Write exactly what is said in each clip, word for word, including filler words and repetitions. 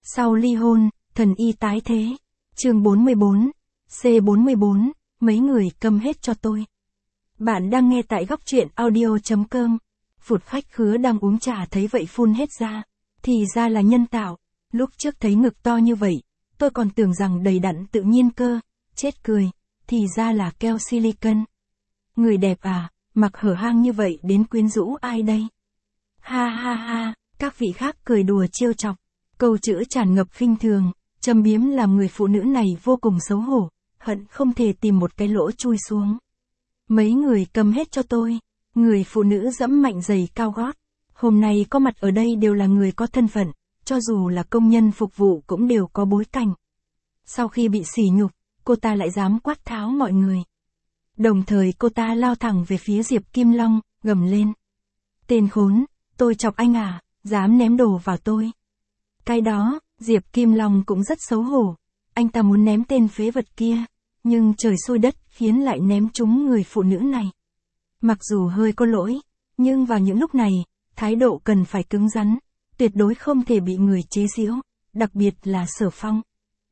Sau ly hôn, thần y tái thế. Chương bốn mươi bốn. C bốn mươi bốn. Mấy người câm hết cho tôi. Bạn đang nghe tại góc truyện audio.com. Phụt khách khứa đang uống trà thấy vậy phun hết ra. Thì ra là nhân tạo. Lúc trước thấy ngực to như vậy, tôi còn tưởng rằng đầy đặn tự nhiên cơ. Chết cười. Thì ra là keo silicon. Người đẹp à, mặc hở hang như vậy đến quyến rũ ai đây? Ha ha ha, các vị khác cười đùa trêu chọc. Câu chữ tràn ngập khinh thường, châm biếm làm người phụ nữ này vô cùng xấu hổ, hận không thể tìm một cái lỗ chui xuống. Mấy người cầm hết cho tôi. Người phụ nữ dẫm mạnh giày cao gót. Hôm nay có mặt ở đây đều là người có thân phận, cho dù là công nhân phục vụ cũng đều có bối cảnh. Sau khi bị sỉ nhục, cô ta lại dám quát tháo mọi người. Đồng thời cô ta lao thẳng về phía Diệp Kim Long, gầm lên. Tên khốn, tôi chọc anh à, dám ném đồ vào tôi. Cái đó, Diệp Kim Long cũng rất xấu hổ. Anh ta muốn ném tên phế vật kia, nhưng trời xui đất khiến lại ném trúng người phụ nữ này. Mặc dù hơi có lỗi, nhưng vào những lúc này, thái độ cần phải cứng rắn, tuyệt đối không thể bị người chế giễu, đặc biệt là Sở Phong.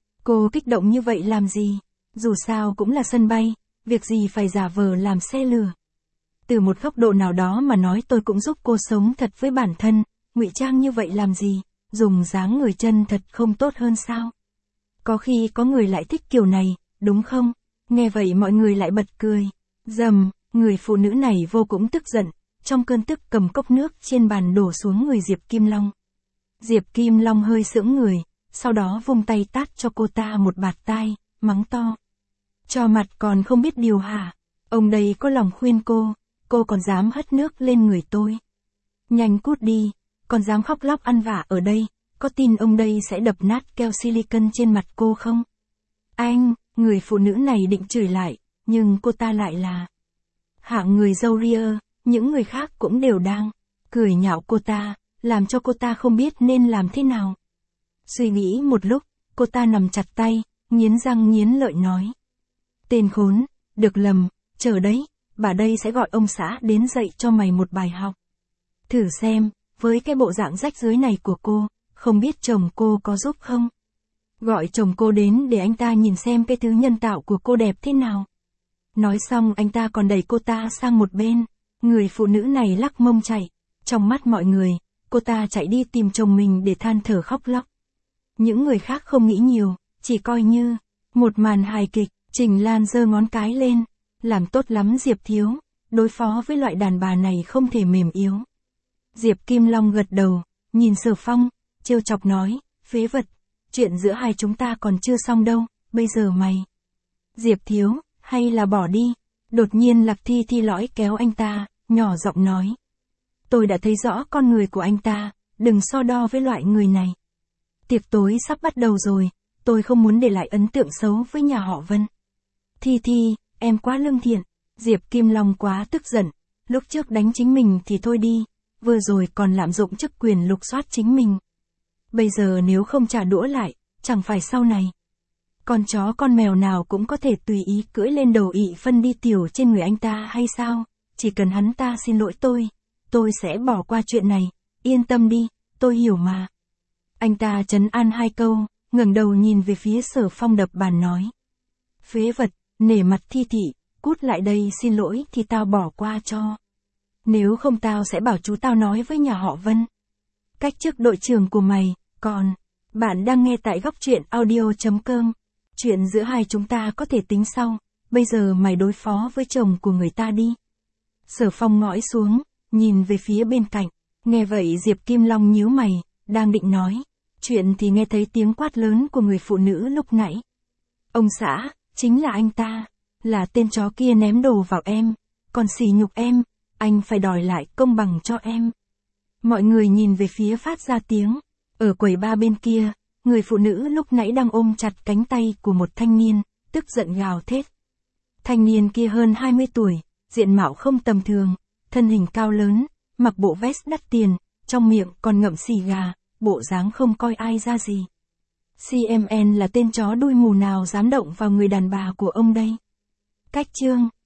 Cô kích động như vậy làm gì? Dù sao cũng là sân bay, việc gì phải giả vờ làm xe lừa. Từ một góc độ nào đó mà nói tôi cũng giúp cô sống thật với bản thân, ngụy trang như vậy làm gì, dùng dáng người chân thật không tốt hơn sao? Có khi có người lại thích kiểu này, đúng không? Nghe vậy mọi người lại bật cười. Dầm, người phụ nữ này vô cùng tức giận, trong cơn tức cầm cốc nước trên bàn đổ xuống người Diệp Kim Long. Diệp Kim Long hơi sững người, sau đó vung tay tát cho cô ta một bạt tai, mắng to. Cho mặt còn không biết điều hả? Ông đây có lòng khuyên cô, cô còn dám hất nước lên người tôi. Nhanh cút đi, còn dám khóc lóc ăn vạ ở đây, có tin ông đây sẽ đập nát keo silicon trên mặt cô không? Anh, người phụ nữ này định chửi lại, nhưng cô ta lại là hạng người râu ria, những người khác cũng đều đang cười nhạo cô ta, làm cho cô ta không biết nên làm thế nào. Suy nghĩ một lúc, cô ta nằm chặt tay, nghiến răng nghiến lợi nói. Tên khốn, được lầm, chờ đấy, bà đây sẽ gọi ông xã đến dạy cho mày một bài học. Thử xem, với cái bộ dạng rách rưới này của cô, không biết chồng cô có giúp không? Gọi chồng cô đến để anh ta nhìn xem cái thứ nhân tạo của cô đẹp thế nào. Nói xong anh ta còn đẩy cô ta sang một bên, người phụ nữ này lắc mông chạy. Trong mắt mọi người, cô ta chạy đi tìm chồng mình để than thở khóc lóc. Những người khác không nghĩ nhiều, chỉ coi như một màn hài kịch. Trình Lan giơ ngón cái lên, làm tốt lắm Diệp thiếu, đối phó với loại đàn bà này không thể mềm yếu. Diệp Kim Long gật đầu, nhìn Sở Phong, trêu chọc nói, phế vật, chuyện giữa hai chúng ta còn chưa xong đâu, bây giờ mày. Diệp thiếu, hay là bỏ đi. Đột nhiên Lạc Thi Thi lõi kéo anh ta, nhỏ giọng nói. Tôi đã thấy rõ con người của anh ta, đừng so đo với loại người này. Tiệc tối sắp bắt đầu rồi, tôi không muốn để lại ấn tượng xấu với nhà họ Vân. Thi Thi, em quá lương thiện. Diệp Kim Long quá tức giận, lúc trước đánh chính mình thì thôi đi, vừa rồi còn lạm dụng chức quyền lục soát chính mình. Bây giờ nếu không trả đũa lại, chẳng phải sau này con chó con mèo nào cũng có thể tùy ý cưỡi lên đầu ị phân đi tiểu trên người anh ta hay sao? Chỉ cần hắn ta xin lỗi tôi, tôi sẽ bỏ qua chuyện này, yên tâm đi, tôi hiểu mà. Anh ta trấn an hai câu, ngẩng đầu nhìn về phía Sở Phong đập bàn nói. Phế vật, nể mặt Thi Thị, cút lại đây xin lỗi thì tao bỏ qua cho. Nếu không tao sẽ bảo chú tao nói với nhà họ Vân. Cách chức đội trưởng của mày, còn, bạn đang nghe tại góc truyện audio.com. Chuyện giữa hai chúng ta có thể tính sau, bây giờ mày đối phó với chồng của người ta đi. Sở Phong ngõi xuống, nhìn về phía bên cạnh, nghe vậy Diệp Kim Long nhíu mày, đang định nói. Chuyện thì nghe thấy tiếng quát lớn của người phụ nữ lúc nãy. Ông xã, chính là anh ta, là tên chó kia ném đồ vào em, còn sỉ nhục em, anh phải đòi lại công bằng cho em. Mọi người nhìn về phía phát ra tiếng, ở quầy ba bên kia, người phụ nữ lúc nãy đang ôm chặt cánh tay của một thanh niên, tức giận gào thét. Thanh niên kia hơn hai mươi tuổi, diện mạo không tầm thường, thân hình cao lớn, mặc bộ vest đắt tiền, trong miệng còn ngậm xì gà, bộ dáng không coi ai ra gì. xê em en là tên chó đuôi mù nào dám động vào người đàn bà của ông đây? Cách chương